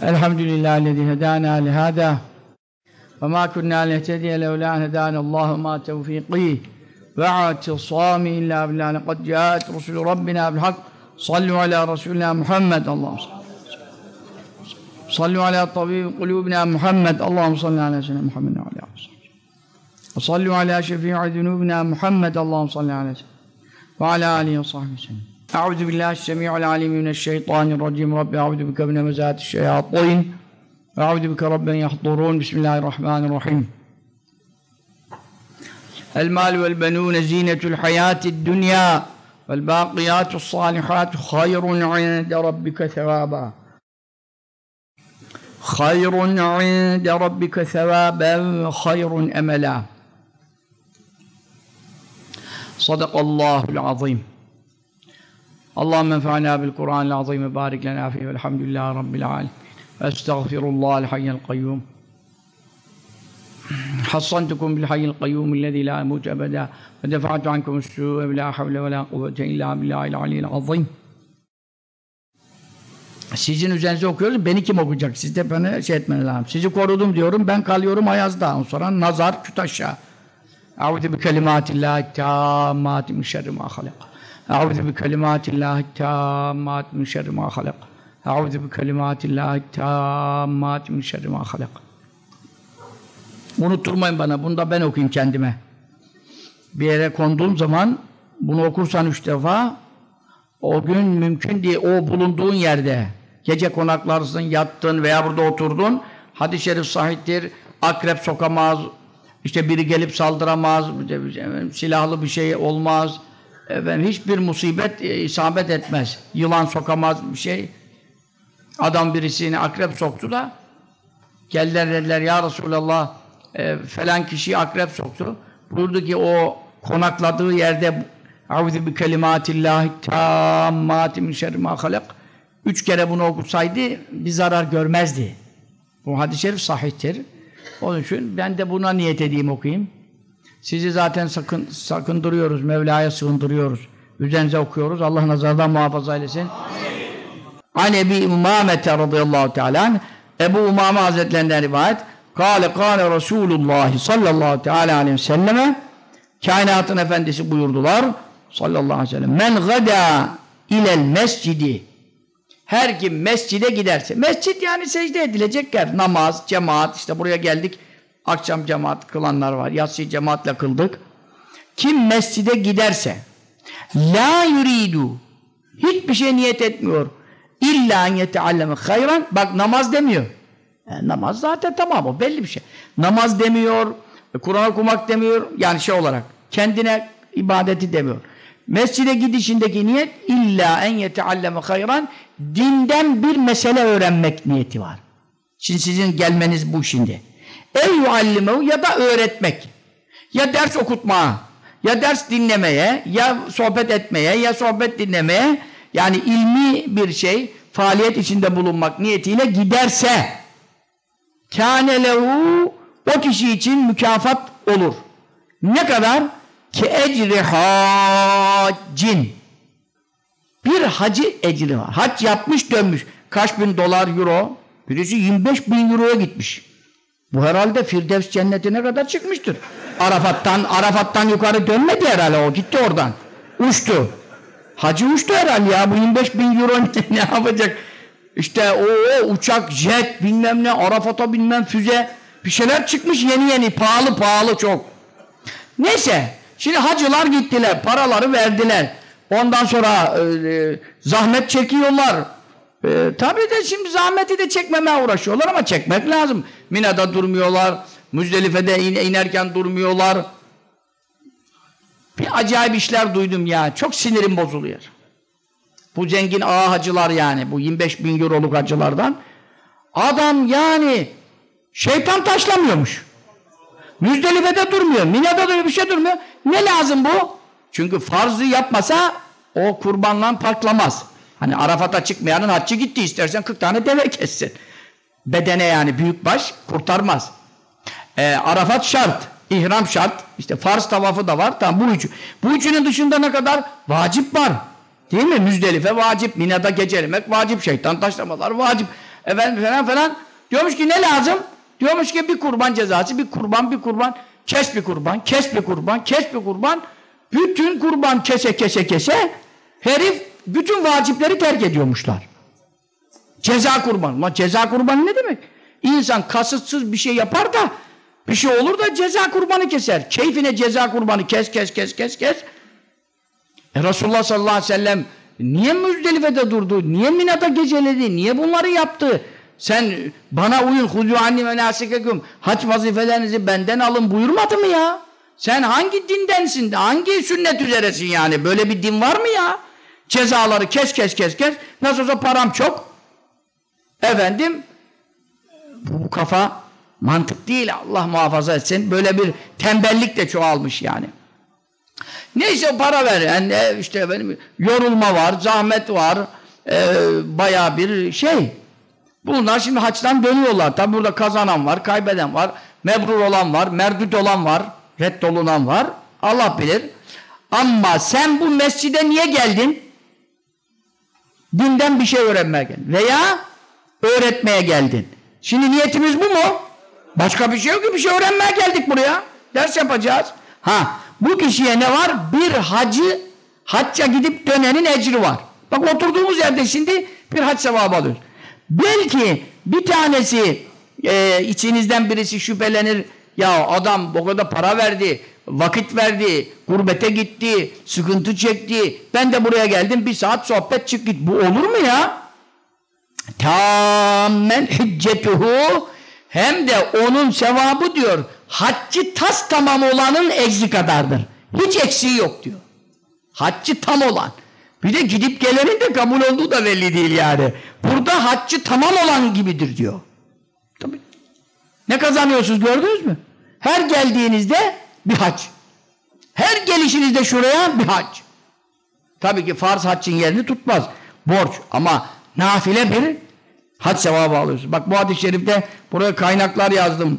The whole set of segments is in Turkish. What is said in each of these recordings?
Elhamdülillahillezî hedâna lihâdâ ve mâ kunnâ lehtediye levlâ hedânallâhu mâ tevfîqî ve i'tisâmî illâ billâh lekad câet rusulü rabbinâ bilhak sallu alâ rasûlinâ Muhammed Allahümme sallu alâ tabîbi kulûbinâ Muhammed Allahümme salli alâ seyyidina Muhammed ve alâ ve sallu alâ şefî'i zunûbinâ Muhammed Allahümme salli alâ ve alâ âlihi ve sahbihi sellem. Euzu billahi s-semî'il alîm mineşşeytânirracîm. Rabbi euzu bike min hemezâti'ş-şeyâtîn ve euzu bike rabben yahdurûn. Bismillahirrahmanirrahim. El-mâlu vel-benûne zînetul hayâti'd-dunyâ vel-bâkiyâtu's-sâlihâtu hayrun 'inde rabbike sevâbâ. Hayrun 'inde rabbike sevâben ve hayrun emelâ. Sadakallâhul azîm. Allahümme enfa'nâ bil Kur'anil azîm ve bârik lenâ fîhî velhamdülillâhi rabbil âlemin. Estağfirullâhel hayyel kayyûm. Hassantukum bil hayyil kayyûmillezî lâ yemûtu ebedâ ve defa'tu ankumus-sû'e ve lâ havle ve lâ kuvvete illâ billâhil aliyyil azîm. Sizin üzerinize okuyoruz, beni kim okuyacak? Siz de bana şey etmeniz lazım. Sizi korudum diyorum, ben kalıyorum Ayaz'da. Ondan sonra nazar, küt aşağı. Eûzü bi kelimâtillâhi tâmmâti min şerri mâ halak. Eûzü bi kelimâtillâhi tâmmâti min şerri mâ halak. Eûzü bi kelimâtillâhi tâmmâti min şerri mâ halak. Unutturmayın bana, bunu da ben okuyayım kendime. Bir yere konduğum zaman, bunu okursan 3 defa, o gün mümkün diye o bulunduğun yerde, gece konaklarsın, yattın veya burada oturdun, hadis-i şerif sahihtir, akrep sokamaz, işte biri gelip saldıramaz, silahlı bir şey olmaz, hiçbir musibet isabet etmez, yılan sokamaz bir şey. Adam birisini akrep soktu da, geldiler dediler, ya Resulallah, falan kişiyi akrep soktu. Buyurdu ki o konakladığı yerde Eûzü bi kelimâtillâhi tâmmâti min şerri mâ halak. 3 kere bunu okusaydı bir zarar görmezdi. Bu hadis-i şerif sahihtir. Onun için ben de buna niyet edeyim, okuyayım. Sizi zaten sakındırıyoruz, Mevla'ya sığındırıyoruz. Üzerinize okuyoruz. Allah nazardan muhafaza eylesin. An Ebi Umâmete radıyallahu teâlâ Ebu Umâme Hazretlerinden rivayet. Kâle Resûlullah sallallahu teâlâ aleyhi ve selleme, kainatın efendisi buyurdular sallallahu aleyhi ve sellem, men gada ilel mescidi, her kim mescide giderse, mescid yani secde edilecek yer, namaz, cemaat, işte buraya geldik, akşam cemaat kılanlar var, yatsıyı cemaatle kıldık. Kim mescide giderse, la yuridu, hiçbir şey niyet etmiyor, illa en yetealleme hayran, bak namaz demiyor. Namaz zaten tamam, o belli bir şey. Namaz demiyor, Kur'an okumak demiyor, yani şey olarak, kendine ibadeti demiyor. Mescide gidişindeki niyet, illa en yetealleme hayran, dinden bir mesele öğrenmek niyeti var. Şimdi sizin gelmeniz bu şimdi. Ev yuallimehu, ya da öğretmek, ya ders okutmaya, ya ders dinlemeye, ya sohbet etmeye, ya sohbet dinlemeye, yani ilmi bir şey, faaliyet içinde bulunmak niyetiyle giderse, kâne lehu, o kişi için mükafat olur. Ne kadar? Ki ecri haccin. Bir hacı ecri var. Hac yapmış dönmüş. Kaç bin dolar, euro? Birisi 25 bin euroya gitmiş. Bu herhalde Firdevs cennetine kadar çıkmıştır. Arafat'tan yukarı dönmedi herhalde o. Gitti oradan. Uçtu. Hacı uçtu herhalde ya. Bu 25 bin euro ne yapacak? İşte o uçak, jet, bilmem ne, Arafat'a bilmem füze, bir şeyler çıkmış yeni, pahalı çok. Neyse, şimdi hacılar gittiler, paraları verdiler. Ondan sonra zahmet çekiyorlar. Tabii de şimdi zahmeti de çekmemeye uğraşıyorlar ama çekmek lazım. Mina'da durmuyorlar, Müzdelife'de inerken durmuyorlar. Bir acayip işler duydum ya, çok sinirim bozuluyor. Bu zengin ağa hacılar yani, bu 25 bin euroluk hacılardan. Adam yani şeytan taşlamıyormuş. Müzdelife'de durmuyor, Mina'da da bir şey durmuyor. Ne lazım bu? Çünkü farzı yapmasa o kurbanla paklamaz. Hani Arafat'a çıkmayanın haccı gitti, istersen 40 tane deve kessin. Bedene yani büyükbaş kurtarmaz. Arafat şart, ihram şart, işte farz tavafı da var. Tamam, bu üçü. Bu üçünün dışında ne kadar? Vacip var. Değil mi? Müzdelife vacip, Mina'da gecelemek vacip, şeytan taşlamalar vacip. efendim falan falan. Diyormuş ki ne lazım? Diyormuş ki bir kurban cezası, bir kurban, kes bir kurban, kes bir kurban, kes bir kurban. Bütün kurban kese herif bütün vacipleri terk ediyormuşlar. Ceza kurbanı. Ulan ceza kurbanı ne demek? İnsan kasıtsız bir şey yapar da bir şey olur da ceza kurbanı keser. Keyfine ceza kurbanı kes. Resulullah sallallahu aleyhi ve sellem niye Müzdelife'de durdu? Niye Mina'da geceledi? Niye bunları yaptı? Sen bana uyun, huzû anni menâsikeküm, hac vazifelerinizi benden alın buyurmadı mı ya? Sen hangi dindensin? Hangi sünnet üzeresin yani? Böyle bir din var mı ya? Cezaları kes. Nasıl olsa param çok. Efendim, bu kafa mantık değil, Allah muhafaza etsin. Böyle bir tembellik de çoğalmış yani. Neyse para ver. Yani işte benim yorulma var, zahmet var, bayağı bir şey. Bunlar şimdi haçtan dönüyorlar. Tabi burada kazanan var, kaybeden var, mebrur olan var, merdut olan var, reddolunan var. Allah bilir. Ama sen bu mescide niye geldin? Dinden bir şey öğrenmeye geldin. Veya öğretmeye geldin. Şimdi niyetimiz bu mu? Başka bir şey yok ki, bir şey öğrenmeye geldik buraya. Ders yapacağız. Bu kişiye ne var? Bir hacca gidip dönenin ecri var. Bak oturduğumuz yerde şimdi bir hac sevabı alıyoruz. Belki bir tanesi içinizden birisi şüphelenir. Ya adam o kadar para verdi, vakit verdi, gurbete gitti, sıkıntı çekti. Ben de buraya geldim, bir saat sohbet çık git. Bu olur mu ya? Tâmmen hüccetuhu, hem de onun sevabı diyor haccı tas tamam olanın ecri kadardır. Hiç eksiği yok diyor. Haccı tam olan. Bir de gidip gelenin de kabul olduğu da belli değil yani. Burada haccı tamam olan gibidir diyor. Tabii. Ne kazanıyorsunuz gördünüz mü? Her geldiğinizde bir hac. Her gelişinizde şuraya bir hac. Tabii ki farz haccın yerini tutmaz. Borç ama nafile bir hac sevabı alıyorsun. Bak bu hadis-i şerifte buraya kaynaklar yazdım.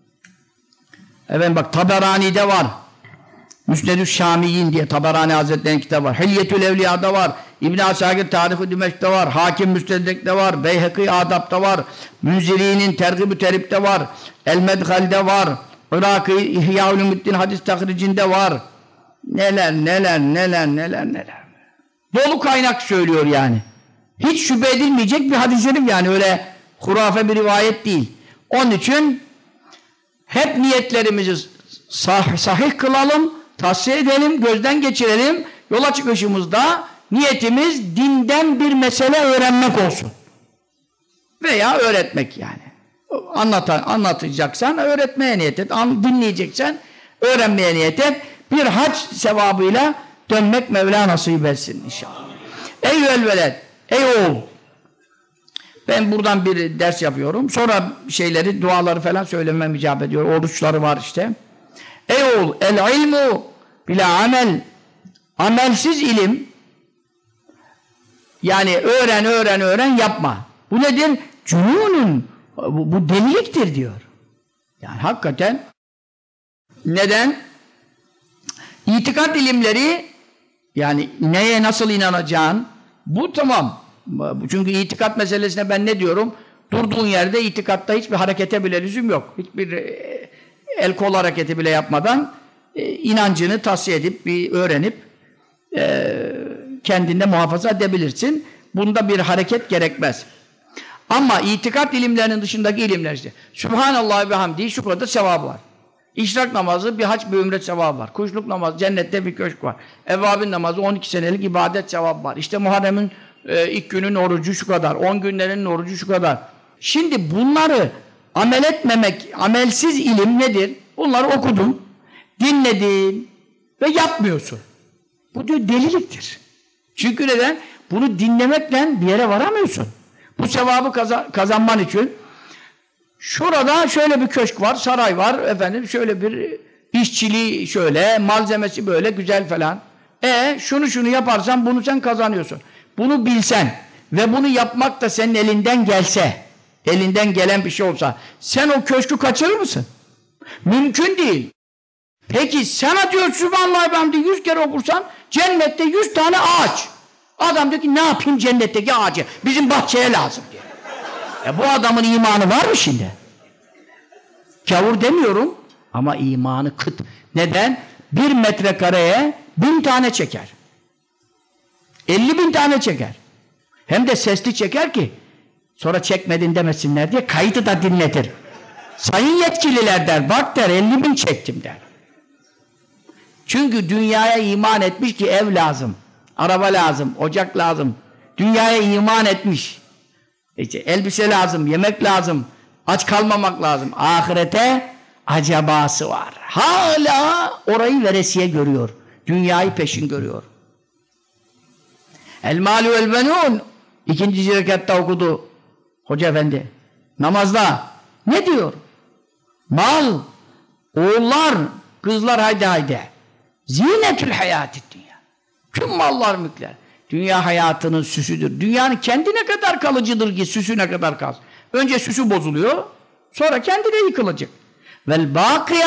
Bak Taberani'de var. Müsned-ü Şamiyin diye Taberani Hazretleri'nin kitabı var. Hilyetül Evliya'da var. İbn-i Asakir Tarih-i Dimeşk'te var. Hakim Müstedrek'te var. Beyhekî Adab'da var. Münziri'nin Tergib-ü Terib'de var. El-Medhal'de var. Irakî İhya-ül-Müddin hadis tahricinde var. Neler. Dolu kaynak söylüyor yani. Hiç şüphe edilmeyecek bir hadis-i şerif yani, öyle hurafe bir rivayet değil. Onun için hep niyetlerimizi sahih kılalım, tahsiye edelim, gözden geçirelim. Yola çıkışımızda niyetimiz dinden bir mesele öğrenmek olsun. Veya öğretmek yani. Anlatacaksan öğretmeye niyet et, dinleyeceksen öğrenmeye niyet et. Bir hac sevabıyla dönmek Mevla nasip etsin inşallah. Ey veled, ey oğul. Ben buradan bir ders yapıyorum. Sonra duaları falan söylemem icap ediyor. Oruçları var işte. Ey oğul, el ilmu bila amel. Amelsiz ilim, yani öğren yapma. Bu nedir? Cünunun, bu deliliktir diyor. Yani hakikaten neden? İtikat ilimleri, yani neye nasıl inanacağın, bu tamam. Çünkü itikat meselesine ben ne diyorum? Durduğun yerde itikatta hiçbir harekete bile lüzum yok. Hiçbir el kol hareketi bile yapmadan inancını tahsiye edip, öğrenip kendinde muhafaza edebilirsin. Bunda bir hareket gerekmez. Ama itikat ilimlerinin dışındaki ilimler işte. Sübhanallah ve hamdi, şu kadar sevabı var. İşrak namazı, bir hac, bir ümret sevabı var. Kuşluk namazı, cennette bir köşk var. Evvabin namazı, 12 senelik ibadet sevabı var. İşte Muharrem'in ilk günün orucu şu kadar, 10 günlerin orucu şu kadar. Şimdi bunları amel etmemek, amelsiz ilim nedir? Bunları okudun, dinledin ve yapmıyorsun. Bu diyor deliliktir. Çünkü neden? Bunu dinlemekle bir yere varamıyorsun. Bu sevabı kazanman için şurada şöyle bir köşk var, saray var, efendim şöyle bir işçiliği şöyle, malzemesi böyle güzel falan. Şunu yaparsan bunu sen kazanıyorsun. Bunu bilsen ve bunu yapmak da senin elinden gelse, elinden gelen bir şey olsa, sen o köşkü kaçırır mısın? Mümkün değil. Peki sana diyor Sübhanallah ve hamdi 100 kere okursan cennette 100 tane ağaç. Adam diyor ki ne yapayım cennetteki ağacı? Bizim bahçeye lazım diyor. Bu adamın imanı var mı şimdi? Kavur demiyorum ama imanı kıt. Neden? 1 metrekareye 1000 tane çeker. 50.000 tane çeker. Hem de sesli çeker ki sonra çekmedin demesinler diye kaydı da dinletir. Sayın yetkililer der, bak der 50.000 çektim der. Çünkü dünyaya iman etmiş ki ev lazım, araba lazım, ocak lazım. Dünyaya iman etmiş. İşte elbise lazım, yemek lazım, aç kalmamak lazım. Ahirete acabası var. Hala orayı veresiye görüyor. Dünyayı peşin görüyor. El malü vel benun 2. rekatta okudu Hoca Efendi. Namazda ne diyor? Mal, oğullar, kızlar haydi haydi. Zinetül hayatid dünya. Tüm mallar mülkler. Dünya hayatının süsüdür. Dünyanın kendi ne kadar kalıcıdır ki süsü ne kadar kalsın. Önce süsü bozuluyor, sonra kendi de yıkılacak. Vel bâkiyâ